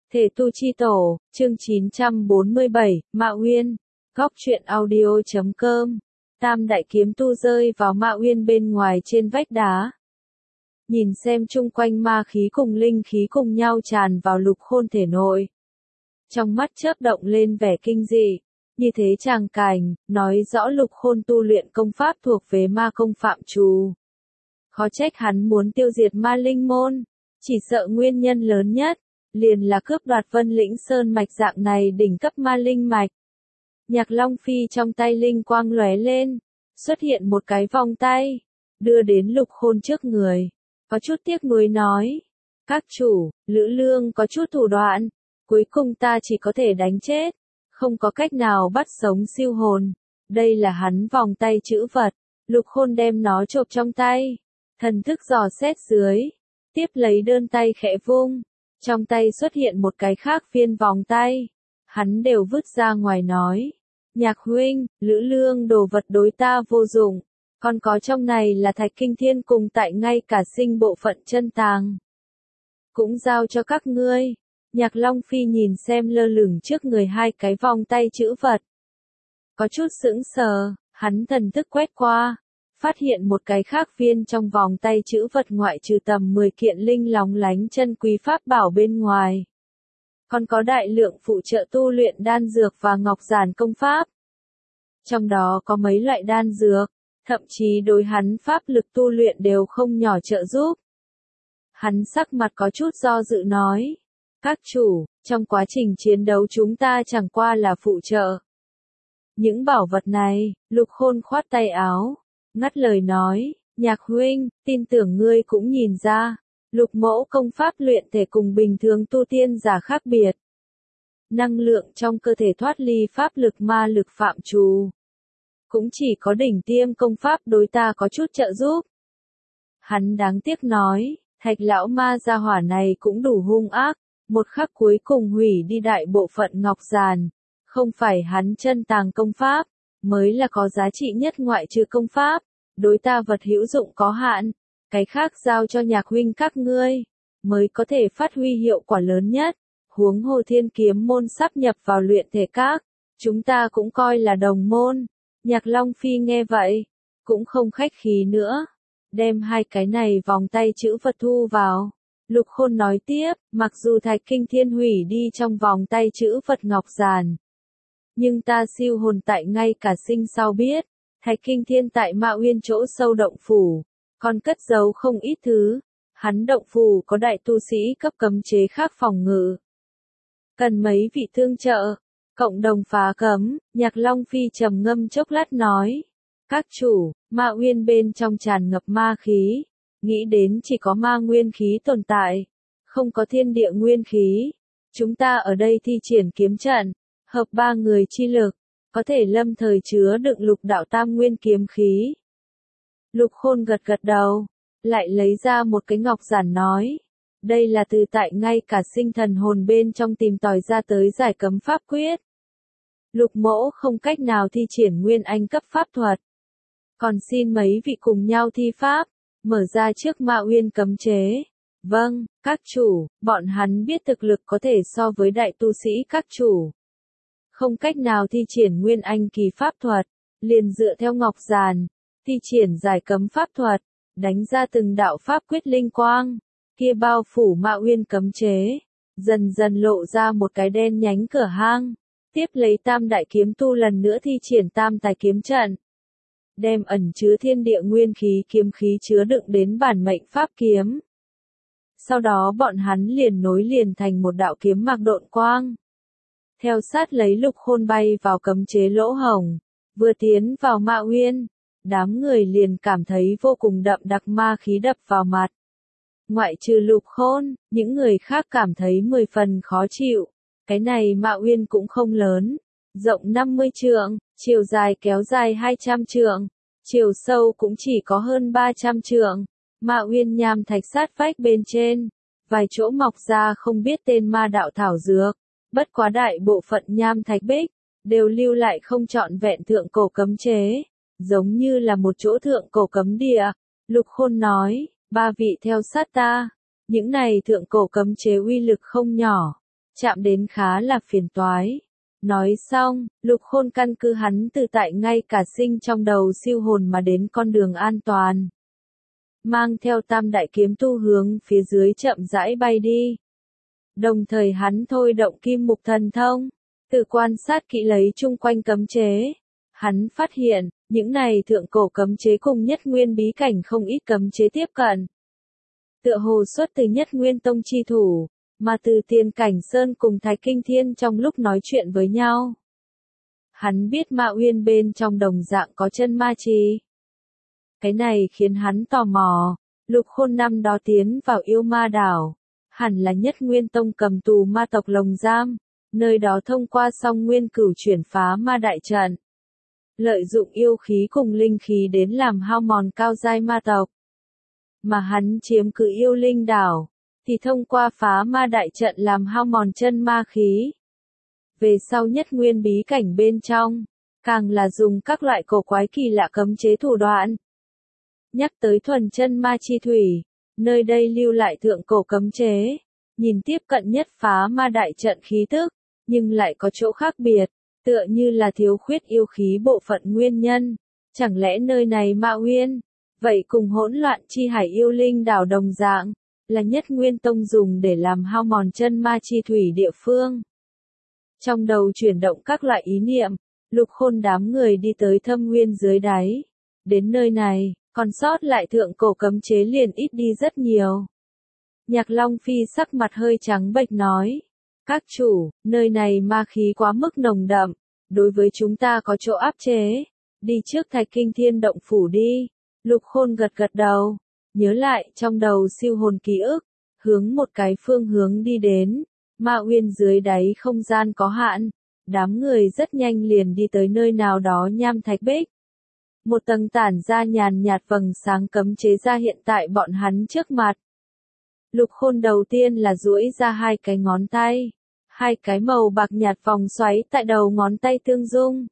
Thể tu chi tổ, chương 947, Ma Uyên, góc truyện audio.com. Tam đại kiếm tu rơi vào Ma Uyên bên ngoài trên vách đá. Nhìn xem chung quanh ma khí cùng linh khí cùng nhau tràn vào Lục Khôn thể nội. Trong mắt chớp động lên vẻ kinh dị, như thế tràng cảnh, nói rõ Lục Khôn tu luyện công pháp thuộc về ma công phạm trù. Khó trách hắn muốn tiêu diệt ma linh môn, chỉ sợ nguyên nhân lớn nhất liền là cướp đoạt Vân Lĩnh Sơn mạch dạng này đỉnh cấp ma linh mạch. Nhạc Long Phi trong tay linh quang lóe lên, xuất hiện một cái vòng tay, đưa đến Lục Khôn trước người, có chút tiếc nuối nói: "Các chủ, Lữ Lương có chút thủ đoạn, cuối cùng ta chỉ có thể đánh chết, không có cách nào bắt sống siêu hồn." Đây là hắn vòng tay chữ vật. Lục Khôn đem nó chộp trong tay, thần thức dò xét dưới, tiếp lấy đơn tay khẽ vung, trong tay xuất hiện một cái khác viên vòng tay. Hắn đều vứt ra ngoài nói: "Nhạc huynh, Lữ Lương đồ vật đối ta vô dụng, còn có trong này là Thạch Kinh Thiên cùng tại ngay cả sinh bộ phận chân tàng, cũng giao cho các ngươi." Nhạc Long Phi nhìn xem lơ lửng trước người hai cái vòng tay chữ vật, có chút sững sờ, hắn thần thức quét qua, phát hiện một cái khác viên trong vòng tay chữ vật ngoại trừ tầm 10 kiện linh lóng lánh chân quý pháp bảo bên ngoài, còn có đại lượng phụ trợ tu luyện đan dược và ngọc giản công pháp. Trong đó có mấy loại đan dược, thậm chí đối hắn pháp lực tu luyện đều không nhỏ trợ giúp. Hắn sắc mặt có chút do dự nói: "Các chủ, trong quá trình chiến đấu chúng ta chẳng qua là phụ trợ. Những bảo vật này." Lục Khôn khoát tay áo, ngắt lời nói: "Nhạc huynh, tin tưởng ngươi cũng nhìn ra, Lục mẫu công pháp luyện thể cùng bình thường tu tiên giả khác biệt. Năng lượng trong cơ thể thoát ly pháp lực ma lực phạm trù. Cũng chỉ có đỉnh tiêm công pháp đối ta có chút trợ giúp." Hắn đáng tiếc nói: "Thạch lão ma gia hỏa này cũng đủ hung ác, một khắc cuối cùng hủy đi đại bộ phận ngọc giản. Không phải hắn chân tàng công pháp, mới là có giá trị nhất ngoại trừ công pháp. Đối ta vật hữu dụng có hạn, cái khác giao cho nhạc huynh các ngươi, mới có thể phát huy hiệu quả lớn nhất. Huống hồ Thiên Kiếm môn sắp nhập vào luyện thể các, chúng ta cũng coi là đồng môn." Nhạc Long Phi nghe vậy, cũng không khách khí nữa, đem hai cái này vòng tay chữ vật thu vào. Lục Khôn nói tiếp: "Mặc dù Thạch Kinh Thiên hủy đi trong vòng tay chữ vật ngọc giản, nhưng ta siêu hồn tại ngay cả sinh sau biết, Thạch Kinh Thiên tại Ma Uyên chỗ sâu động phủ, còn cất giấu không ít thứ. Hắn động phủ có đại tu sĩ cấp cấm chế khác phòng ngự, cần mấy vị thương trợ, cộng đồng phá cấm." Nhạc Long Phi trầm ngâm chốc lát nói: "Các chủ, Ma Uyên bên trong tràn ngập ma khí, nghĩ đến chỉ có ma nguyên khí tồn tại, không có thiên địa nguyên khí. Chúng ta ở đây thi triển kiếm trận, hợp ba người chi lực, có thể lâm thời chứa đựng lục đạo tam nguyên kiếm khí." Lục Khôn gật gật đầu, lại lấy ra một cái ngọc giản nói: "Đây là từ tại ngay cả sinh thần hồn bên trong tìm tòi ra tới giải cấm pháp quyết. Lục mẫu không cách nào thi triển nguyên anh cấp pháp thuật, còn xin mấy vị cùng nhau thi pháp, mở ra trước Ma Uyên cấm chế." "Vâng, các chủ." Bọn hắn biết thực lực có thể so với đại tu sĩ các chủ, không cách nào thi triển nguyên anh kỳ pháp thuật, liền dựa theo ngọc giản, thi triển giải cấm pháp thuật, đánh ra từng đạo pháp quyết linh quang, kia bao phủ Ma Uyên cấm chế, dần dần lộ ra một cái đen nhánh cửa hang. Tiếp lấy tam đại kiếm tu lần nữa thi triển tam tài kiếm trận, đem ẩn chứa thiên địa nguyên khí kiếm khí chứa đựng đến bản mệnh pháp kiếm. Sau đó bọn hắn liền nối liền thành một đạo kiếm mạc độn quang. Theo sát lấy Lục Khôn bay vào cấm chế lỗ hổng, vừa tiến vào Ma Uyên, đám người liền cảm thấy vô cùng đậm đặc ma khí đập vào mặt. Ngoại trừ Lục Khôn, những người khác cảm thấy 10 phần khó chịu. Cái này Ma Uyên cũng không lớn, rộng 50 trượng, chiều dài kéo dài 200 trượng, chiều sâu cũng chỉ có hơn 300 trượng. Ma Uyên nham thạch sát vách bên trên, vài chỗ mọc ra không biết tên ma đạo thảo dược, bất quá đại bộ phận nham thạch bích đều lưu lại không trọn vẹn thượng cổ cấm chế, giống như là một chỗ thượng cổ cấm địa. Lục Khôn nói: "Ba vị theo sát ta." Những này thượng cổ cấm chế uy lực không nhỏ, chạm đến khá là phiền toái. Nói xong, Lục Khôn căn cứ hắn tự tại ngay cả sinh trong đầu siêu hồn mà đến con đường an toàn. Mang theo tam đại kiếm tu hướng phía dưới chậm rãi bay đi. Đồng thời hắn thôi động kim mục thần thông, tự quan sát kỹ lấy chung quanh cấm chế. Hắn phát hiện, những này thượng cổ cấm chế cùng nhất nguyên bí cảnh không ít cấm chế tiếp cận. Tựa hồ xuất từ nhất nguyên tông chi thủ, mà từ Tiên Cảnh Sơn cùng Thái Kinh Thiên trong lúc nói chuyện với nhau. Hắn biết Ma Uyên bên trong đồng dạng có chân ma trì. Cái này khiến hắn tò mò, Lục Khôn năm đó tiến vào yêu ma đảo, hẳn là nhất nguyên tông cầm tù ma tộc lồng giam, nơi đó thông qua song nguyên cửu chuyển phá ma đại trận. Lợi dụng yêu khí cùng linh khí đến làm hao mòn cao giai ma tộc. Mà hắn chiếm cứ yêu linh đảo, thì thông qua phá ma đại trận làm hao mòn chân ma khí. Về sau nhất nguyên bí cảnh bên trong, càng là dùng các loại cổ quái kỳ lạ cấm chế thủ đoạn. Nhắc tới thuần chân ma chi thủy, nơi đây lưu lại thượng cổ cấm chế, nhìn tiếp cận nhất phá ma đại trận khí tức, nhưng lại có chỗ khác biệt, tựa như là thiếu khuyết yêu khí bộ phận nguyên nhân. Chẳng lẽ nơi này Ma Uyên, vậy cùng hỗn loạn chi hải yêu linh đảo đồng dạng, là nhất nguyên tông dùng để làm hao mòn chân ma chi thủy địa phương. Trong đầu chuyển động các loại ý niệm, Lục Khôn đám người đi tới thâm nguyên dưới đáy. Đến nơi này, còn sót lại thượng cổ cấm chế liền ít đi rất nhiều. Nhạc Long Phi sắc mặt hơi trắng bệch nói. Các chủ, nơi này ma khí quá mức nồng đậm, đối với chúng ta có chỗ áp chế. Đi trước Thạch Kinh Thiên động phủ đi. Lục Khôn gật gật đầu, nhớ lại trong đầu siêu hồn ký ức, hướng một cái phương hướng đi đến. Ma Uyên dưới đáy không gian có hạn, đám người rất nhanh liền đi tới nơi nào đó nham thạch bích. Một tầng tản ra nhàn nhạt vầng sáng cấm chế ra hiện tại bọn hắn trước mặt. Lục Khôn đầu tiên là duỗi ra hai cái ngón tay, hai cái màu bạc nhạt vòng xoáy tại đầu ngón tay tương dung.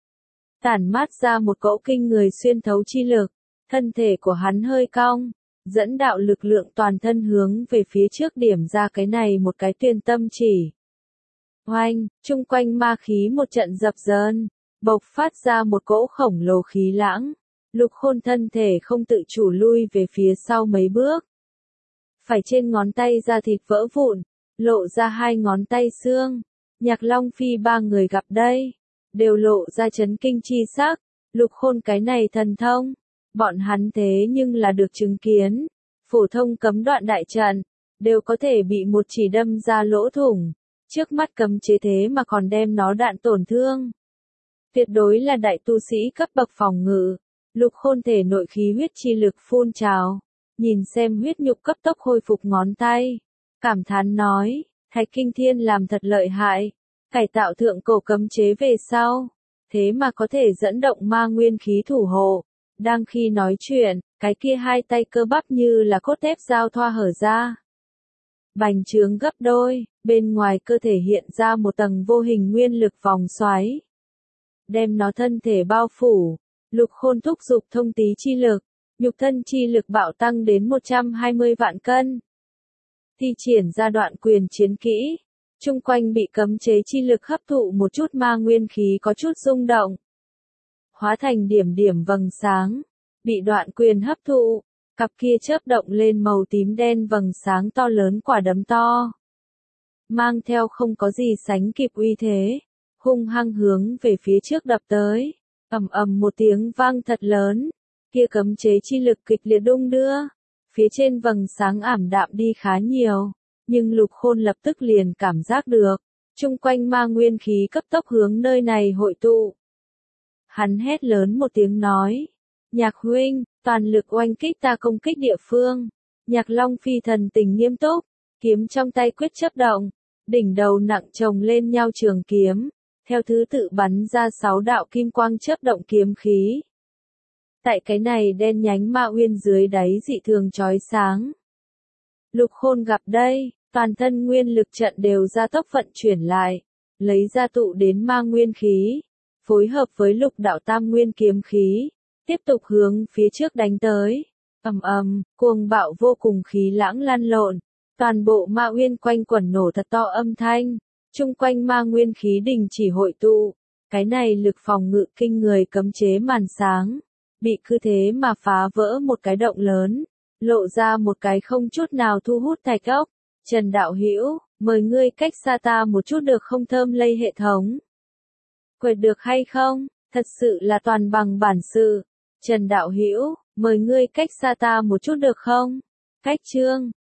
Tản mát ra một cỗ kinh người xuyên thấu chi lực, thân thể của hắn hơi cong, dẫn đạo lực lượng toàn thân hướng về phía trước điểm ra cái này một cái tuyên tâm chỉ. Oanh, chung quanh ma khí một trận dập dờn, bộc phát ra một cỗ khổng lồ khí lãng. Lục Khôn thân thể không tự chủ lui về phía sau mấy bước. Phải trên ngón tay da thịt vỡ vụn, lộ ra hai ngón tay xương. Nhạc Long Phi ba người gặp đây, đều lộ ra chấn kinh chi sắc. Lục Khôn cái này thần thông, bọn hắn thế nhưng là được chứng kiến. Phổ thông cấm đoạn đại trận, đều có thể bị một chỉ đâm ra lỗ thủng. Trước mắt cấm chế thế mà còn đem nó đạn tổn thương. Tuyệt đối là đại tu sĩ cấp bậc phòng ngự. Lục Khôn thể nội khí huyết chi lực phun trào. Nhìn xem huyết nhục cấp tốc hồi phục ngón tay. Cảm thán nói, Thạch Kinh Thiên làm thật lợi hại. Cải tạo thượng cổ cấm chế về sau. Thế mà có thể dẫn động ma nguyên khí thủ hộ. Đang khi nói chuyện, cái kia hai tay cơ bắp như là cốt thép giao thoa hở ra. Bành trướng gấp đôi, bên ngoài cơ thể hiện ra một tầng vô hình nguyên lực vòng xoáy. Đem nó thân thể bao phủ, Lục Khôn thúc giục thông tí chi lực, nhục thân chi lực bạo tăng đến 120 vạn cân. Thi triển ra đoạn quyền chiến kỹ, chung quanh bị cấm chế chi lực hấp thụ một chút ma nguyên khí có chút rung động. Hóa thành điểm điểm vầng sáng, bị đoạn quyền hấp thụ, cặp kia chớp động lên màu tím đen vầng sáng to lớn quả đấm to. Mang theo không có gì sánh kịp uy thế, hung hăng hướng về phía trước đập tới, ầm ầm một tiếng vang thật lớn, kia cấm chế chi lực kịch liệt đung đưa, phía trên vầng sáng ảm đạm đi khá nhiều, nhưng Lục Khôn lập tức liền cảm giác được, chung quanh ma nguyên khí cấp tốc hướng nơi này hội tụ. Hắn hét lớn một tiếng nói, Nhạc huynh, toàn lực oanh kích ta công kích địa phương. Nhạc Long Phi thần tình nghiêm túc, kiếm trong tay quyết chấp động, đỉnh đầu nặng chồng lên nhau trường kiếm, theo thứ tự bắn ra 6 đạo kim quang chớp động kiếm khí. Tại cái này đen nhánh Ma Uyên dưới đáy dị thường chói sáng. Lục Khôn gặp đây, toàn thân nguyên lực trận đều ra tốc vận chuyển lại, lấy ra tụ đến ma nguyên khí, phối hợp với lục đạo tam nguyên kiếm khí, tiếp tục hướng phía trước đánh tới. Ầm ầm, cuồng bạo vô cùng khí lãng lăn lộn, toàn bộ Ma Uyên quanh quẩn nổ thật to âm thanh, Chung quanh ma nguyên khí đình chỉ hội tụ. Cái này lực phòng ngự kinh người cấm chế màn sáng. Bị cứ thế mà phá vỡ một cái động lớn. Lộ ra một cái không chút nào thu hút thạch ốc. Trần đạo hữu, mời ngươi cách xa ta một chút được không thơm lây hệ thống. Quệt được hay không? Thật sự là toàn bằng bản sự. Trần đạo hữu, mời ngươi cách xa ta một chút được không? Cách chương